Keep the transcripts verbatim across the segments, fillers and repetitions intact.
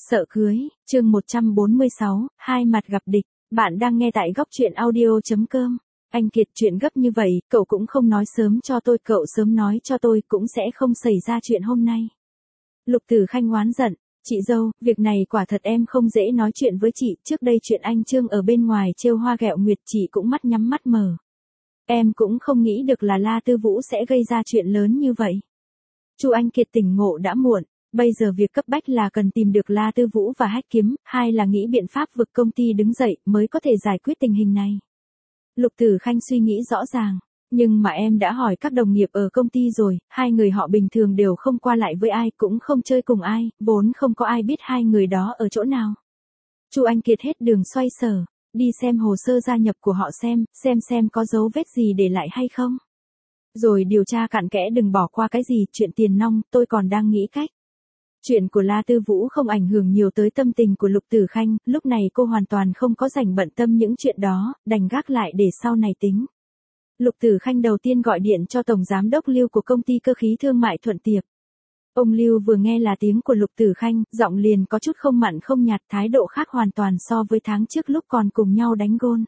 Sợ cưới, chương một trăm bốn mươi sáu, hai mặt gặp địch. Bạn đang nghe tại góc truyện audio chấm com. Anh Kiệt, chuyện gấp như vậy, cậu cũng không nói sớm cho tôi, cậu sớm nói cho tôi cũng sẽ không xảy ra chuyện hôm nay. Lục Tử Khanh oán giận, chị dâu, việc này quả thật em không dễ nói chuyện với chị, trước đây chuyện anh Trương ở bên ngoài trêu hoa ghẹo nguyệt chị cũng mắt nhắm mắt mở. Em cũng không nghĩ được là La Tư Vũ sẽ gây ra chuyện lớn như vậy. Chu Anh Kiệt tỉnh ngộ đã muộn. Bây giờ việc cấp bách là cần tìm được La Tư Vũ và Hách Kiếm, hai là nghĩ biện pháp vực công ty đứng dậy mới có thể giải quyết tình hình này. Lục Tử Khanh suy nghĩ rõ ràng, nhưng mà em đã hỏi các đồng nghiệp ở công ty rồi, hai người họ bình thường đều không qua lại với ai, cũng không chơi cùng ai, vốn không có ai biết hai người đó ở chỗ nào. Chu Anh Kiệt hết đường xoay sở, đi xem hồ sơ gia nhập của họ xem, xem xem có dấu vết gì để lại hay không. Rồi điều tra cặn kẽ, đừng bỏ qua cái gì, chuyện tiền nong, tôi còn đang nghĩ cách. Chuyện của La Tư Vũ không ảnh hưởng nhiều tới tâm tình của Lục Tử Khanh, lúc này cô hoàn toàn không có rảnh bận tâm những chuyện đó, đành gác lại để sau này tính. Lục Tử Khanh đầu tiên gọi điện cho Tổng Giám đốc Lưu của công ty cơ khí thương mại Thuận Tiệp. Ông Lưu vừa nghe là tiếng của Lục Tử Khanh, giọng liền có chút không mặn không nhạt, thái độ khác hoàn toàn so với tháng trước lúc còn cùng nhau đánh gôn.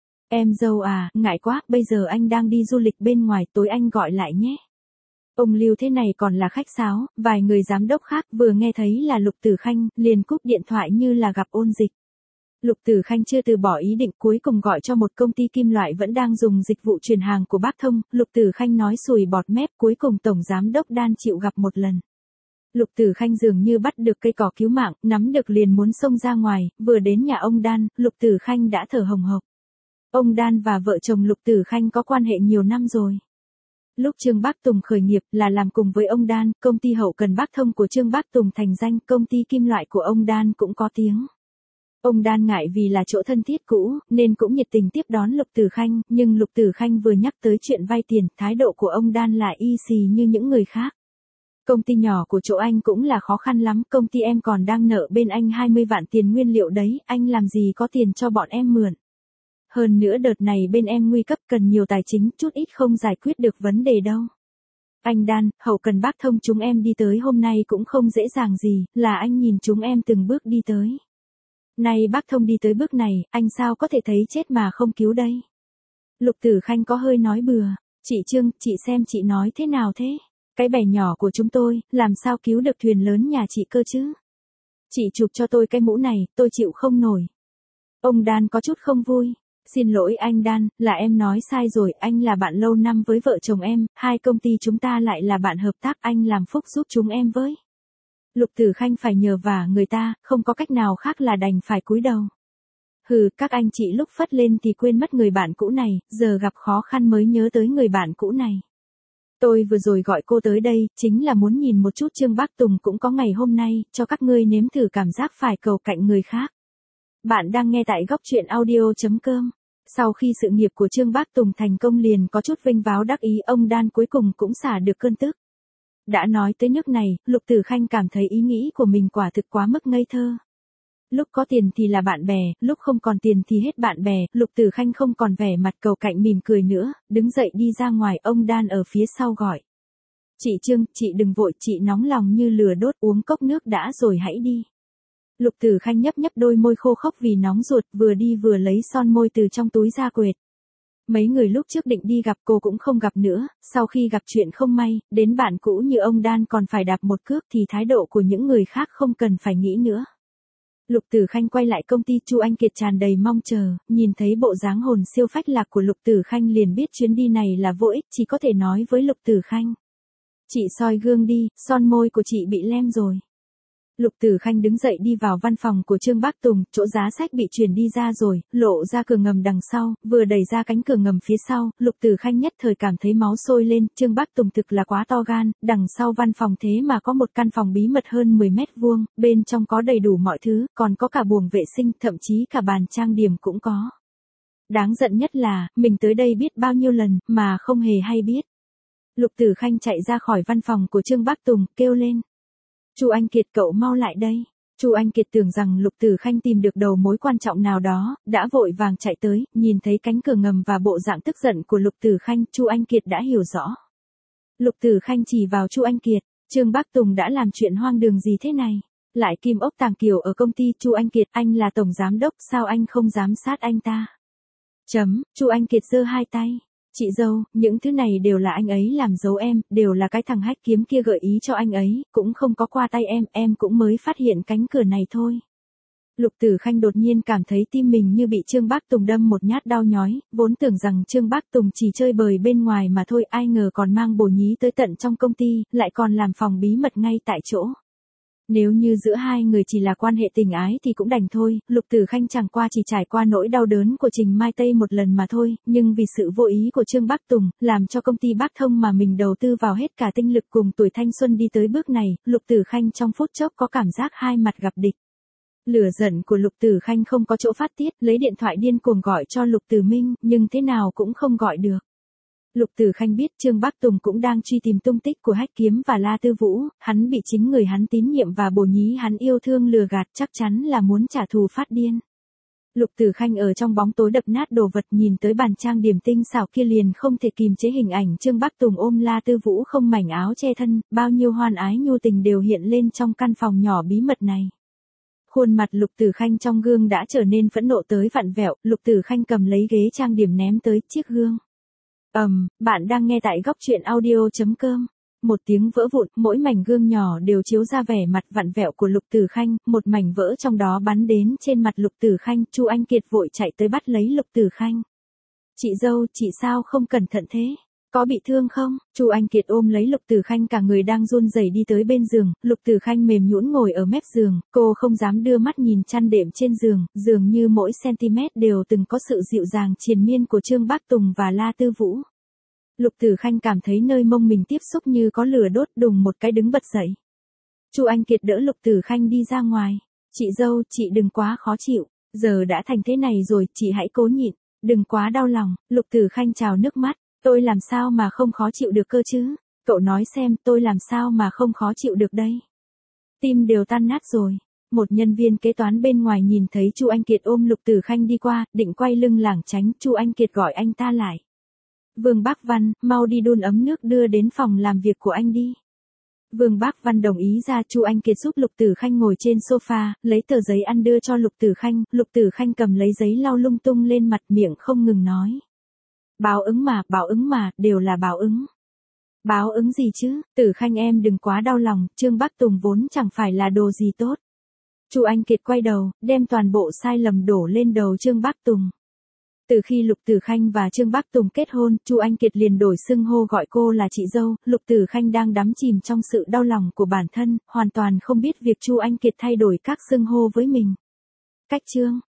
Em dâu à, ngại quá, bây giờ anh đang đi du lịch bên ngoài, tối anh gọi lại nhé. Ông Lưu thế này còn là khách sáo, vài người giám đốc khác vừa nghe thấy là Lục Tử Khanh, liền cúp điện thoại như là gặp ôn dịch. Lục Tử Khanh chưa từ bỏ ý định, cuối cùng gọi cho một công ty kim loại vẫn đang dùng dịch vụ truyền hàng của Bác Thông, Lục Tử Khanh nói sùi bọt mép, cuối cùng Tổng Giám đốc Đan chịu gặp một lần. Lục Tử Khanh dường như bắt được cây cỏ cứu mạng, nắm được liền muốn xông ra ngoài, vừa đến nhà ông Đan, Lục Tử Khanh đã thở hồng hộc. Ông Đan và vợ chồng Lục Tử Khanh có quan hệ nhiều năm rồi. Lúc Trương Bác Tùng khởi nghiệp là làm cùng với ông Đan, công ty hậu cần Bác Thông của Trương Bác Tùng thành danh, công ty kim loại của ông Đan cũng có tiếng. Ông Đan ngại vì là chỗ thân thiết cũ, nên cũng nhiệt tình tiếp đón Lục Tử Khanh, nhưng Lục Tử Khanh vừa nhắc tới chuyện vay tiền, thái độ của ông Đan lại y xì như những người khác. Công ty nhỏ của chỗ anh cũng là khó khăn lắm, công ty em còn đang nợ bên anh hai mươi vạn tiền nguyên liệu đấy, anh làm gì có tiền cho bọn em mượn. Hơn nữa đợt này bên em nguy cấp cần nhiều tài chính, chút ít không giải quyết được vấn đề đâu. Anh Đan, hậu cần Bác Thông chúng em đi tới hôm nay cũng không dễ dàng gì, là anh nhìn chúng em từng bước đi tới. Nay Bác Thông đi tới bước này, anh sao có thể thấy chết mà không cứu đây. Lục Tử Khanh có hơi nói bừa, chị Trương, chị xem chị nói thế nào thế? Cái bè nhỏ của chúng tôi, làm sao cứu được thuyền lớn nhà chị cơ chứ? Chị chụp cho tôi cái mũ này, tôi chịu không nổi. Ông Đan có chút không vui. Xin lỗi anh Đan, là em nói sai rồi, anh là bạn lâu năm với vợ chồng em, hai công ty chúng ta lại là bạn hợp tác, anh làm phúc giúp chúng em với. Lục Tử Khanh phải nhờ vả người ta, không có cách nào khác là đành phải cúi đầu. Hừ, các anh chị lúc phất lên thì quên mất người bạn cũ này, giờ gặp khó khăn mới nhớ tới người bạn cũ này. Tôi vừa rồi gọi cô tới đây, chính là muốn nhìn một chút Trương Bác Tùng cũng có ngày hôm nay, cho các ngươi nếm thử cảm giác phải cầu cạnh người khác. Bạn đang nghe tại góc truyện audio chấm com. Sau khi sự nghiệp của Trương Bác Tùng thành công liền có chút vinh váo đắc ý, ông Đan cuối cùng cũng xả được cơn tức. Đã nói tới nước này, Lục Tử Khanh cảm thấy ý nghĩ của mình quả thực quá mức ngây thơ. Lúc có tiền thì là bạn bè, lúc không còn tiền thì hết bạn bè, Lục Tử Khanh không còn vẻ mặt cầu cạnh mỉm cười nữa, đứng dậy đi ra ngoài, ông Đan ở phía sau gọi. Chị Trương, chị đừng vội, chị nóng lòng như lửa đốt, uống cốc nước đã rồi hãy đi. Lục Tử Khanh nhấp nhấp đôi môi khô khốc vì nóng ruột, vừa đi vừa lấy son môi từ trong túi ra quệt. Mấy người lúc trước định đi gặp cô cũng không gặp nữa, sau khi gặp chuyện không may, đến bạn cũ như ông Đan còn phải đạp một cước thì thái độ của những người khác không cần phải nghĩ nữa. Lục Tử Khanh quay lại công ty, Chu Anh Kiệt tràn đầy mong chờ, nhìn thấy bộ dáng hồn siêu phách lạc của Lục Tử Khanh liền biết chuyến đi này là vô ích, chỉ có thể nói với Lục Tử Khanh. Chị soi gương đi, son môi của chị bị lem rồi. Lục Tử Khanh đứng dậy đi vào văn phòng của Trương Bác Tùng, chỗ giá sách bị chuyển đi ra rồi, lộ ra cửa ngầm đằng sau, vừa đẩy ra cánh cửa ngầm phía sau, Lục Tử Khanh nhất thời cảm thấy máu sôi lên, Trương Bác Tùng thực là quá to gan, đằng sau văn phòng thế mà có một căn phòng bí mật hơn mười mét vuông, bên trong có đầy đủ mọi thứ, còn có cả buồng vệ sinh, thậm chí cả bàn trang điểm cũng có. Đáng giận nhất là, mình tới đây biết bao nhiêu lần, mà không hề hay biết. Lục Tử Khanh chạy ra khỏi văn phòng của Trương Bác Tùng, kêu lên. Chu Anh Kiệt, cậu mau lại đây. Chu Anh Kiệt tưởng rằng Lục Tử Khanh tìm được đầu mối quan trọng nào đó, đã vội vàng chạy tới, nhìn thấy cánh cửa ngầm và bộ dạng tức giận của Lục Tử Khanh, Chu Anh Kiệt đã hiểu rõ. Lục Tử Khanh chỉ vào Chu Anh Kiệt, Trương Bác Tùng đã làm chuyện hoang đường gì thế này? Lại kim ốc tàng kiều ở công ty. Chu Anh Kiệt, anh là tổng giám đốc, sao anh không giám sát anh ta? Chấm. Chu Anh Kiệt giơ hai tay. Chị dâu, những thứ này đều là anh ấy làm giấu em, đều là cái thằng hách kiếm kia gợi ý cho anh ấy, cũng không có qua tay em, em cũng mới phát hiện cánh cửa này thôi. Lục Tử Khanh đột nhiên cảm thấy tim mình như bị Trương Bác Tùng đâm một nhát đau nhói, vốn tưởng rằng Trương Bác Tùng chỉ chơi bời bên ngoài mà thôi, ai ngờ còn mang bồ nhí tới tận trong công ty, lại còn làm phòng bí mật ngay tại chỗ. Nếu như giữa hai người chỉ là quan hệ tình ái thì cũng đành thôi, Lục Tử Khanh chẳng qua chỉ trải qua nỗi đau đớn của Trình Mai Tây một lần mà thôi, nhưng vì sự vô ý của Trương Bác Tùng, làm cho công ty Bác Thông mà mình đầu tư vào hết cả tinh lực cùng tuổi thanh xuân đi tới bước này, Lục Tử Khanh trong phút chốc có cảm giác hai mặt gặp địch. Lửa giận của Lục Tử Khanh không có chỗ phát tiết, lấy điện thoại điên cuồng gọi cho Lục Tử Minh, nhưng thế nào cũng không gọi được. Lục Tử Khanh biết Trương Bác Tùng cũng đang truy tìm tung tích của Hách Kiếm và La Tư Vũ, hắn bị chính người hắn tín nhiệm và bồ nhí hắn yêu thương lừa gạt, chắc chắn là muốn trả thù phát điên. Lục Tử Khanh ở trong bóng tối đập nát đồ vật, nhìn tới bàn trang điểm tinh xảo kia liền không thể kìm chế hình ảnh Trương Bác Tùng ôm La Tư Vũ không mảnh áo che thân, bao nhiêu hoan ái nhu tình đều hiện lên trong căn phòng nhỏ bí mật này. Khuôn mặt Lục Tử Khanh trong gương đã trở nên phẫn nộ tới vặn vẹo, Lục Tử Khanh cầm lấy ghế trang điểm ném tới chiếc gương. Ầm, um, bạn đang nghe tại góc truyện audio chấm com. Một tiếng vỡ vụn, mỗi mảnh gương nhỏ đều chiếu ra vẻ mặt vặn vẹo của Lục Tử Khanh, một mảnh vỡ trong đó bắn đến trên mặt Lục Tử Khanh, Chu Anh Kiệt vội chạy tới bắt lấy Lục Tử Khanh. Chị dâu, chị sao không cẩn thận thế? Có bị thương không? Chu Anh Kiệt ôm lấy Lục Tử Khanh cả người đang run rẩy đi tới bên giường, Lục Tử Khanh mềm nhũn ngồi ở mép giường, cô không dám đưa mắt nhìn chăn đệm trên giường, dường như mỗi centimet đều từng có sự dịu dàng triền miên của Trương Bác Tùng và La Tư Vũ. Lục Tử Khanh cảm thấy nơi mông mình tiếp xúc như có lửa đốt, đùng một cái đứng bật dậy. Chu Anh Kiệt đỡ Lục Tử Khanh đi ra ngoài. Chị dâu, chị đừng quá khó chịu, giờ đã thành thế này rồi, chị hãy cố nhịn, đừng quá đau lòng. Lục Tử Khanh trào nước mắt. Tôi làm sao mà không khó chịu được cơ chứ? Cậu nói xem, tôi làm sao mà không khó chịu được đây? Tim đều tan nát rồi. Một nhân viên kế toán bên ngoài nhìn thấy Chu Anh Kiệt ôm Lục Tử Khanh đi qua, định quay lưng lảng tránh, Chu Anh Kiệt gọi anh ta lại. Vương Bác Văn, mau đi đun ấm nước đưa đến phòng làm việc của anh đi. Vương Bác Văn đồng ý ra, Chu Anh Kiệt giúp Lục Tử Khanh ngồi trên sofa, lấy tờ giấy ăn đưa cho Lục Tử Khanh, Lục Tử Khanh cầm lấy giấy lau lung tung lên mặt, miệng không ngừng nói. Báo ứng mà, báo ứng mà, đều là báo ứng. Báo ứng gì chứ? Tử Khanh em đừng quá đau lòng, Trương Bác Tùng vốn chẳng phải là đồ gì tốt. Chu Anh Kiệt quay đầu, đem toàn bộ sai lầm đổ lên đầu Trương Bác Tùng. Từ khi Lục Tử Khanh và Trương Bác Tùng kết hôn, Chu Anh Kiệt liền đổi xưng hô gọi cô là chị dâu, Lục Tử Khanh đang đắm chìm trong sự đau lòng của bản thân, hoàn toàn không biết việc Chu Anh Kiệt thay đổi các xưng hô với mình. Cách chương